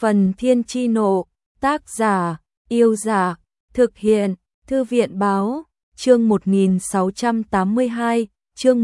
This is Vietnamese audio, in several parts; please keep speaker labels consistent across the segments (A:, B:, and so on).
A: Phần Thiên Chi Nộ, tác giả, Yêu Giả, thực hiện, Thư viện Báo, chương 1682, chương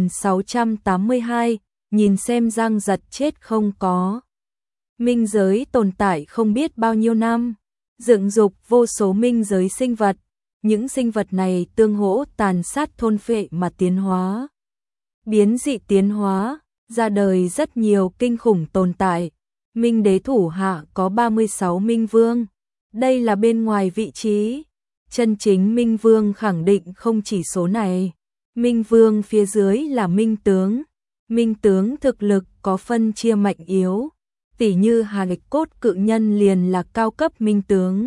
A: 1682, nhìn xem Giang Giật chết không có. Minh giới tồn tại không biết bao nhiêu năm, dựng dục vô số minh giới sinh vật, những sinh vật này tương hỗ tàn sát thôn phệ mà tiến hóa. Biến dị tiến hóa, ra đời rất nhiều kinh khủng tồn tại. Minh đế thủ hạ có 36 minh vương, đây là bên ngoài vị trí. Chân chính minh vương khẳng định không chỉ số này. Minh vương phía dưới là minh tướng. Minh tướng thực lực có phân chia mạnh yếu, tỉ như Hà Lịch Cốt Cự Nhân liền là cao cấp minh tướng.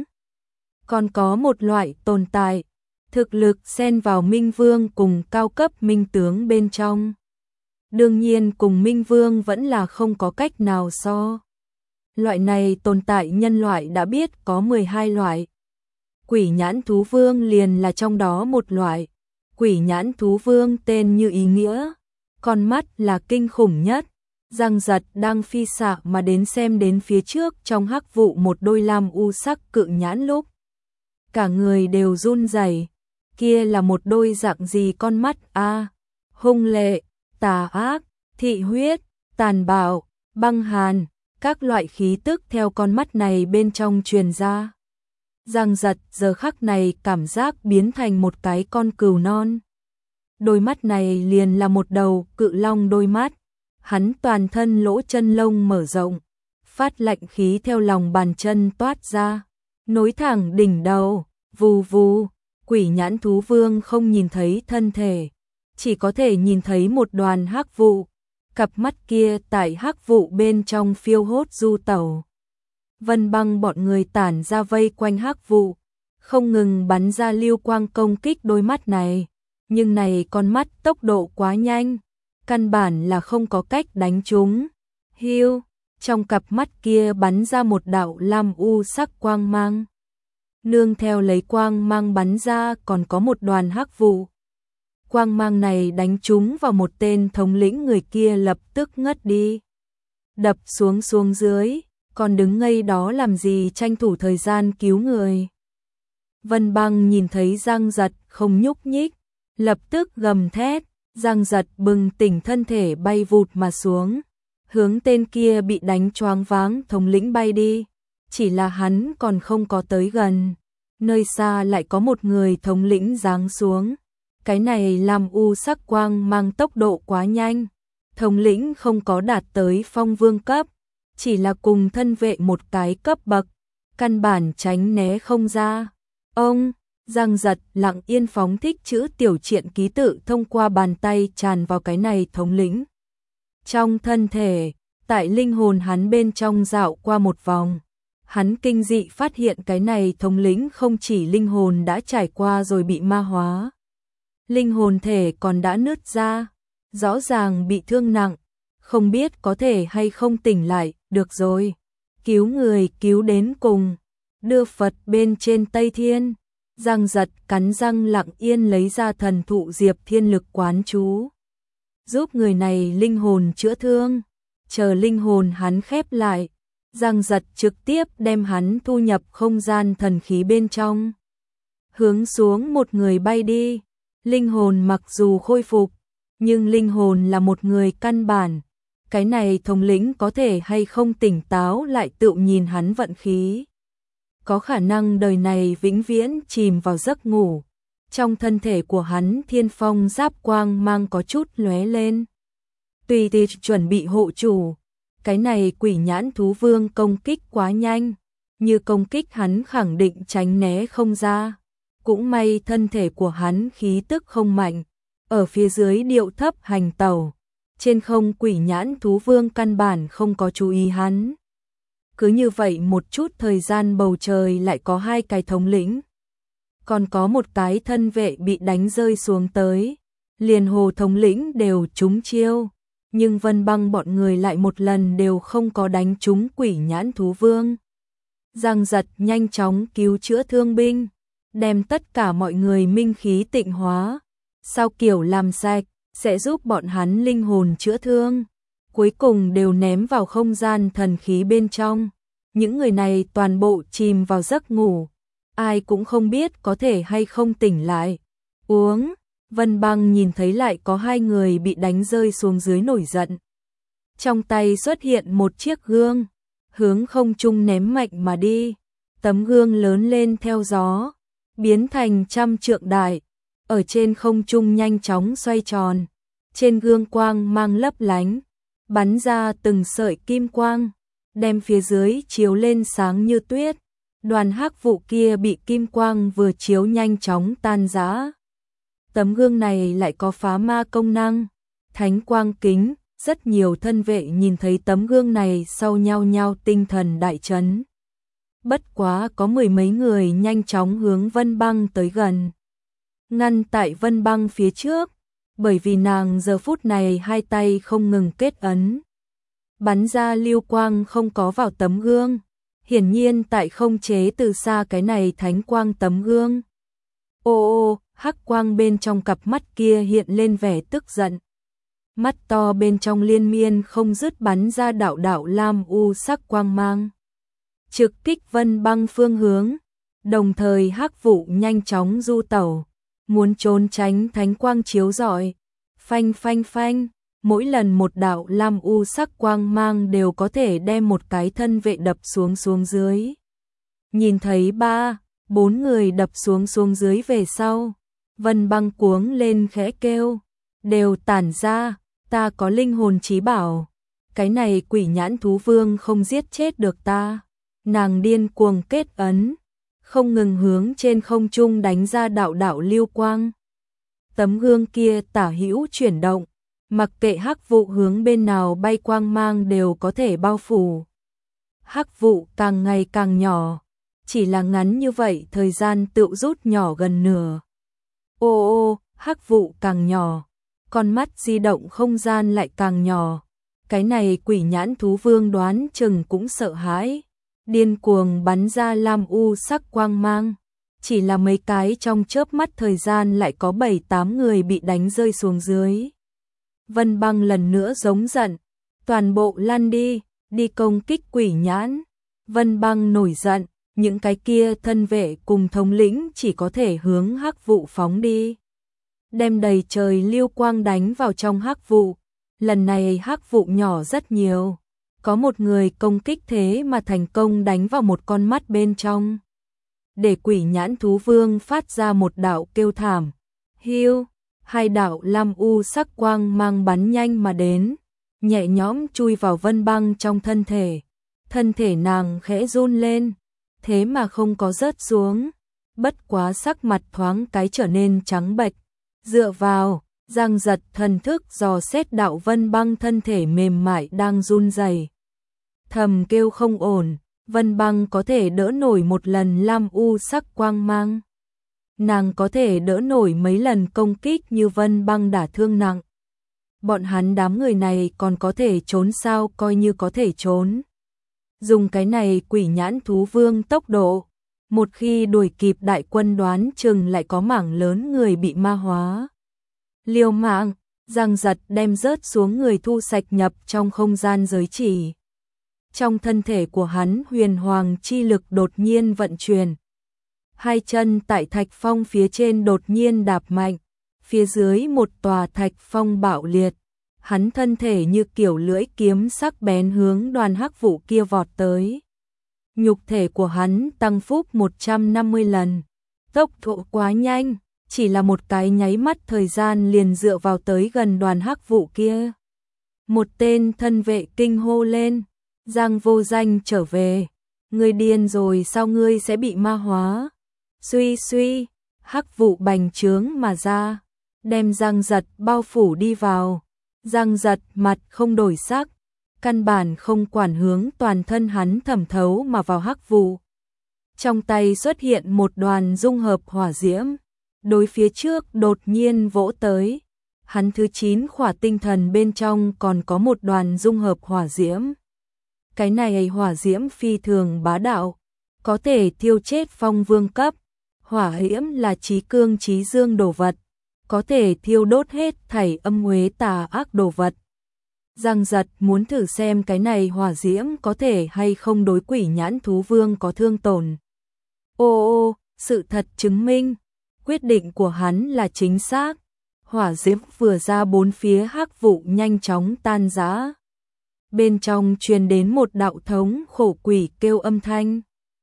A: Còn có một loại tồn tại, thực lực xen vào minh vương cùng cao cấp minh tướng bên trong. Đương nhiên cùng minh vương vẫn là không có cách nào so. Loại này tồn tại nhân loại đã biết có 12 loại. Quỷ nhãn thú vương liền là trong đó một loại. Quỷ nhãn thú vương tên như ý nghĩa, con mắt là kinh khủng nhất. Giang Giật đang phi xạ mà đến xem đến phía trước trong hắc vụ một đôi lam u sắc cự nhãn lúc. Cả người đều run rẩy. Kia là một đôi dạng gì con mắt a? Hung lệ, tà ác, thị huyết, tàn bạo, băng hàn, các loại khí tức theo con mắt này bên trong truyền ra. Giang Giật giờ khắc này cảm giác biến thành một cái con cừu non. Đôi mắt này liền là một đầu cự long đôi mắt. Hắn toàn thân lỗ chân lông mở rộng, phát lạnh khí theo lòng bàn chân toát ra, nối thẳng đỉnh đầu, vù vù. Quỷ nhãn thú vương không nhìn thấy thân thể, chỉ có thể nhìn thấy một đoàn hắc vụ. Cặp mắt kia tại hắc vụ bên trong phiêu hốt du tẩu. Vân Băng bọn người tản ra vây quanh hắc vụ, không ngừng bắn ra lưu quang công kích đôi mắt này. Nhưng này con mắt tốc độ quá nhanh, căn bản là không có cách đánh chúng. Hiu, trong cặp mắt kia bắn ra một đạo lam u sắc quang mang. Nương theo lấy quang mang bắn ra còn có một đoàn hắc vụ. Quang mang này đánh trúng vào một tên thống lĩnh, người kia lập tức ngất đi. Đập xuống dưới, còn đứng ngây đó làm gì, tranh thủ thời gian cứu người. Vân Băng nhìn thấy Giang Giật không nhúc nhích, lập tức gầm thét. Giang Giật bừng tỉnh thân thể bay vụt mà xuống, hướng tên kia bị đánh choáng váng thống lĩnh bay đi. Chỉ là hắn còn không có tới gần, nơi xa lại có một người thống lĩnh giáng xuống. Cái này làm u sắc quang mang tốc độ quá nhanh, thống lĩnh không có đạt tới phong vương cấp, chỉ là cùng thân vệ một cái cấp bậc, căn bản tránh né không ra. Ông Giang Giật lặng yên phóng thích chữ tiểu triện ký tự thông qua bàn tay tràn vào cái này thống lĩnh. Trong thân thể, tại linh hồn hắn bên trong dạo qua một vòng, hắn kinh dị phát hiện cái này thống lĩnh không chỉ linh hồn đã trải qua rồi bị ma hóa, linh hồn thể còn đã nứt ra, rõ ràng bị thương nặng, không biết có thể hay không tỉnh lại. Được rồi, cứu người cứu đến cùng, đưa Phật bên trên Tây Thiên. Giang Giật cắn răng lặng yên lấy ra thần thụ diệp thiên lực quán chú, giúp người này linh hồn chữa thương. Chờ linh hồn hắn khép lại, Giang Giật trực tiếp đem hắn thu nhập không gian thần khí bên trong, hướng xuống một người bay đi. Linh hồn mặc dù khôi phục, nhưng linh hồn là một người căn bản. Cái này thống lĩnh có thể hay không tỉnh táo lại tự nhìn hắn vận khí. Có khả năng đời này vĩnh viễn chìm vào giấc ngủ. Trong thân thể của hắn thiên phong giáp quang mang có chút lóe lên. Tùy tiệc chuẩn bị hộ chủ. Cái này quỷ nhãn thú vương công kích quá nhanh, như công kích hắn khẳng định tránh né không ra. Cũng may thân thể của hắn khí tức không mạnh, ở phía dưới điệu thấp hành tẩu. Trên không quỷ nhãn thú vương căn bản không có chú ý hắn. Cứ như vậy một chút thời gian bầu trời lại có hai cái thống lĩnh. Còn có một cái thân vệ bị đánh rơi xuống tới. Liền hồ thống lĩnh đều trúng chiêu. Nhưng Vân Băng bọn người lại một lần đều không có đánh trúng quỷ nhãn thú vương. Giang Giật nhanh chóng cứu chữa thương binh, đem tất cả mọi người minh khí tịnh hóa. Sao kiểu làm sạch, sẽ giúp bọn hắn linh hồn chữa thương. Cuối cùng đều ném vào không gian thần khí bên trong. Những người này toàn bộ chìm vào giấc ngủ, ai cũng không biết có thể hay không tỉnh lại. Uống, Vân Băng nhìn thấy lại có 2 người bị đánh rơi xuống dưới nổi giận. Trong tay xuất hiện một chiếc gương, hướng không trung ném mạnh mà đi. Tấm gương lớn lên theo gió, biến thành trăm trượng đại, ở trên không trung nhanh chóng xoay tròn. Trên gương quang mang lấp lánh, bắn ra từng sợi kim quang, đem phía dưới chiếu lên sáng như tuyết. Đoàn hắc vụ kia bị kim quang vừa chiếu nhanh chóng tan rã. Tấm gương này lại có phá ma công năng, thánh quang kính, rất nhiều thân vệ nhìn thấy tấm gương này sau nhao nhao tinh thần đại chấn. Bất quá có 10 mấy người nhanh chóng hướng Vân Băng tới gần, ngăn tại Vân Băng phía trước, bởi vì nàng giờ phút này 2 tay không ngừng kết ấn, bắn ra lưu quang không có vào tấm gương, hiển nhiên tại không chế từ xa cái này thánh quang tấm gương. Ô, hắc quang bên trong cặp mắt kia hiện lên vẻ tức giận. Mắt to bên trong liên miên không dứt bắn ra đạo đạo lam u sắc quang mang, trực kích Vân Băng phương hướng. Đồng thời hắc vụ nhanh chóng du tẩu, muốn trốn tránh thánh quang chiếu rọi. Phanh phanh phanh, mỗi lần một đạo lam u sắc quang mang đều có thể đem một cái thân vệ đập xuống dưới. Nhìn thấy 3, 4 người đập xuống dưới về sau, Vân Băng cuống lên khẽ kêu, đều tản ra, ta có linh hồn chí bảo, cái này quỷ nhãn thú vương không giết chết được ta. Nàng điên cuồng kết ấn, không ngừng hướng trên không trung đánh ra đạo đạo lưu quang. Tấm gương kia tả hữu chuyển động, mặc kệ hắc vụ hướng bên nào bay, quang mang đều có thể bao phủ. Hắc vụ càng ngày càng nhỏ, chỉ là ngắn như vậy thời gian tựu rút nhỏ gần nửa. Ô, hắc vụ càng nhỏ, con mắt di động không gian lại càng nhỏ. Cái này quỷ nhãn thú vương đoán chừng cũng sợ hãi, điên cuồng bắn ra lam u sắc quang mang. Chỉ là mấy cái trong chớp mắt thời gian lại có 7-8 người bị đánh rơi xuống dưới. Vân Băng lần nữa giống giận, toàn bộ lăn đi, đi công kích quỷ nhãn. Vân Băng nổi giận, những cái kia thân vệ cùng thống lĩnh chỉ có thể hướng hắc vụ phóng đi, đem đầy trời lưu quang đánh vào trong hắc vụ. Lần này hắc vụ nhỏ rất nhiều, có một người công kích thế mà thành công đánh vào một con mắt bên trong, để quỷ nhãn thú vương phát ra một đạo kêu thảm. Hiu, 2 đạo lam u sắc quang mang bắn nhanh mà đến, nhẹ nhõm chui vào Vân Băng trong thân thể. Thân thể nàng khẽ run lên, thế mà không có rớt xuống, bất quá sắc mặt thoáng cái trở nên trắng bệch. Dựa vào Giang Giật thần thức dò xét đạo Vân Băng thân thể mềm mại đang run rẩy, thầm kêu không ổn. Vân Băng có thể đỡ nổi một lần lam u sắc quang mang, nàng có thể đỡ nổi mấy lần công kích như Vân Băng đả thương nặng. Bọn hắn đám người này còn có thể trốn sao? Coi như có thể trốn, dùng cái này quỷ nhãn thú vương tốc độ, một khi đuổi kịp đại quân đoán chừng lại có mảng lớn người bị ma hóa. Liều mạng, Giang Giật đem rớt xuống người thu sạch nhập trong không gian giới chỉ. Trong thân thể của hắn huyền hoàng chi lực đột nhiên vận chuyển. 2 chân tại thạch phong phía trên đột nhiên đạp mạnh, phía dưới một tòa thạch phong bạo liệt. Hắn thân thể như kiểu lưỡi kiếm sắc bén hướng đoàn hắc vụ kia vọt tới. Nhục thể của hắn tăng phúc 150 lần, tốc độ quá nhanh, chỉ là một cái nháy mắt thời gian liền dựa vào tới gần đoàn hắc vụ kia. Một tên thân vệ kinh hô lên, Giang vô danh trở về, ngươi điên rồi sao? Ngươi sẽ bị ma hóa. Suy suy, hắc vụ bành trướng mà ra, đem Giang Giật bao phủ đi vào. Giang Giật mặt không đổi sắc, căn bản không quản hướng toàn thân hắn thẩm thấu mà vào hắc vụ. Trong tay xuất hiện một đoàn dung hợp hỏa diễm, đối phía trước đột nhiên vỗ tới. Hắn thứ 9 khỏa tinh thần bên trong còn có một đoàn dung hợp hỏa diễm. Cái này hỏa diễm phi thường bá đạo, có thể thiêu chết phong vương cấp. Hỏa diễm là chí cương chí dương đồ vật, có thể thiêu đốt hết thảy âm uế tà ác đồ vật. Giang Giật muốn thử xem cái này hỏa diễm có thể hay không đối Quỷ Nhãn Thú Vương có thương tổn. Ô, sự thật chứng minh, quyết định của hắn là chính xác. Hỏa diễm vừa ra, bốn phía hắc vụ nhanh chóng tan rã. Bên trong truyền đến một đạo thống khổ quỷ kêu âm thanh.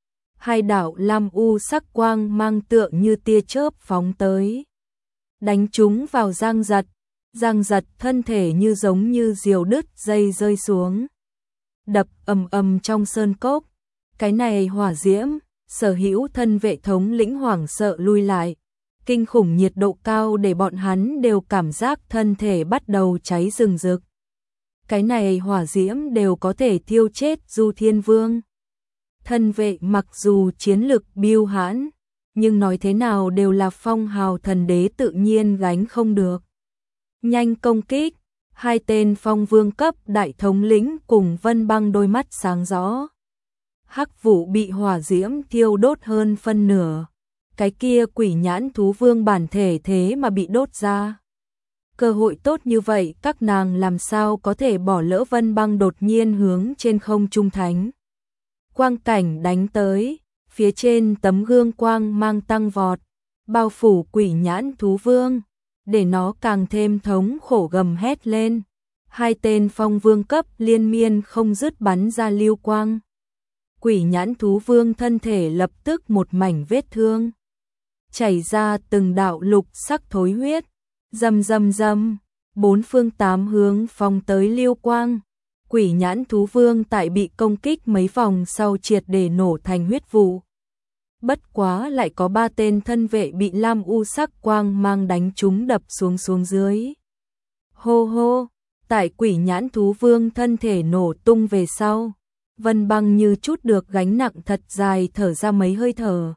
A: Hai đạo lam u sắc quang mang tượng như tia chớp phóng tới, đánh trúng vào Giang Giật. Giang Giật thân thể như giống như diều đứt dây rơi xuống, đập ầm ầm trong sơn cốc. Cái này hỏa diễm, sở hữu thân vệ thống lĩnh hoảng sợ lui lại. Kinh khủng nhiệt độ cao để bọn hắn đều cảm giác thân thể bắt đầu cháy rừng rực. Cái này hỏa diễm đều có thể thiêu chết Du Thiên Vương. Thân vệ mặc dù chiến lực biêu hãn, nhưng nói thế nào đều là phong hào thần đế, tự nhiên gánh không được. Nhanh công kích, hai tên phong vương cấp đại thống lĩnh cùng Vân Băng đôi mắt sáng rõ. Hắc vụ bị hỏa diễm thiêu đốt hơn phân nửa. Cái kia Quỷ Nhãn Thú Vương bản thể thế mà bị đốt ra. Cơ hội tốt như vậy các nàng làm sao có thể bỏ lỡ. Vân Băng đột nhiên hướng trên không trung thánh quang cảnh đánh tới, phía trên tấm gương quang mang tăng vọt, bao phủ Quỷ Nhãn Thú Vương, để nó càng thêm thống khổ gầm hét lên. Hai tên phong vương cấp liên miên không dứt bắn ra lưu quang. Quỷ Nhãn Thú Vương thân thể lập tức một mảnh vết thương, chảy ra từng đạo lục sắc thối huyết, rầm rầm rầm, bốn phương tám hướng phóng tới lưu quang. Quỷ Nhãn Thú Vương tại bị công kích mấy vòng sau triệt để nổ thành huyết vụ. Bất quá lại có ba tên thân vệ bị lam u sắc quang mang đánh trúng đập xuống dưới. Hô hô, tại Quỷ Nhãn Thú Vương thân thể nổ tung về sau, Vân Băng như chút được gánh nặng thật dài, thở ra mấy hơi thở.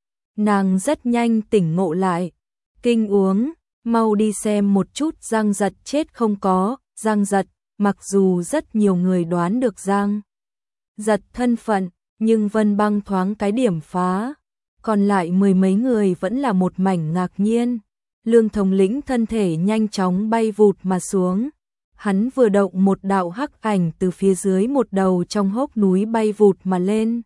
A: Nàng rất nhanh tỉnh ngộ lại, kinh uống, mau đi xem một chút Giang Giật chết không có. Giang Giật, mặc dù rất nhiều người đoán được Giang Giật thân phận, nhưng Vân Băng thoáng cái điểm phá, còn lại mười mấy người vẫn là một mảnh ngạc nhiên. Lương thống lĩnh thân thể nhanh chóng bay vụt mà xuống, hắn vừa động một đạo hắc ảnh từ phía dưới một đầu trong hốc núi bay vụt mà lên.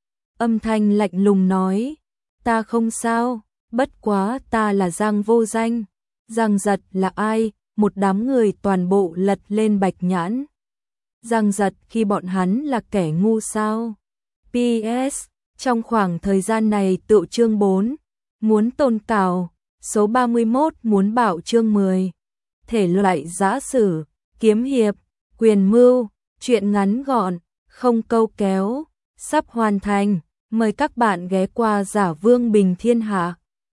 A: Âm thanh lạnh lùng nói, ta không sao, bất quá ta là Giang vô danh. Giang Giật là ai? Một đám người toàn bộ lật lên Bạch Nhãn. Giang Giật khi bọn hắn là kẻ ngu sao? PS, trong khoảng thời gian này tựu chương 4, muốn tôn cào, số 31 muốn bảo chương 10. Thể loại giã sử, kiếm hiệp, quyền mưu, truyện ngắn gọn, không câu kéo, sắp hoàn thành. Mời các bạn ghé qua Giả Vương Bình Thiên Hạ.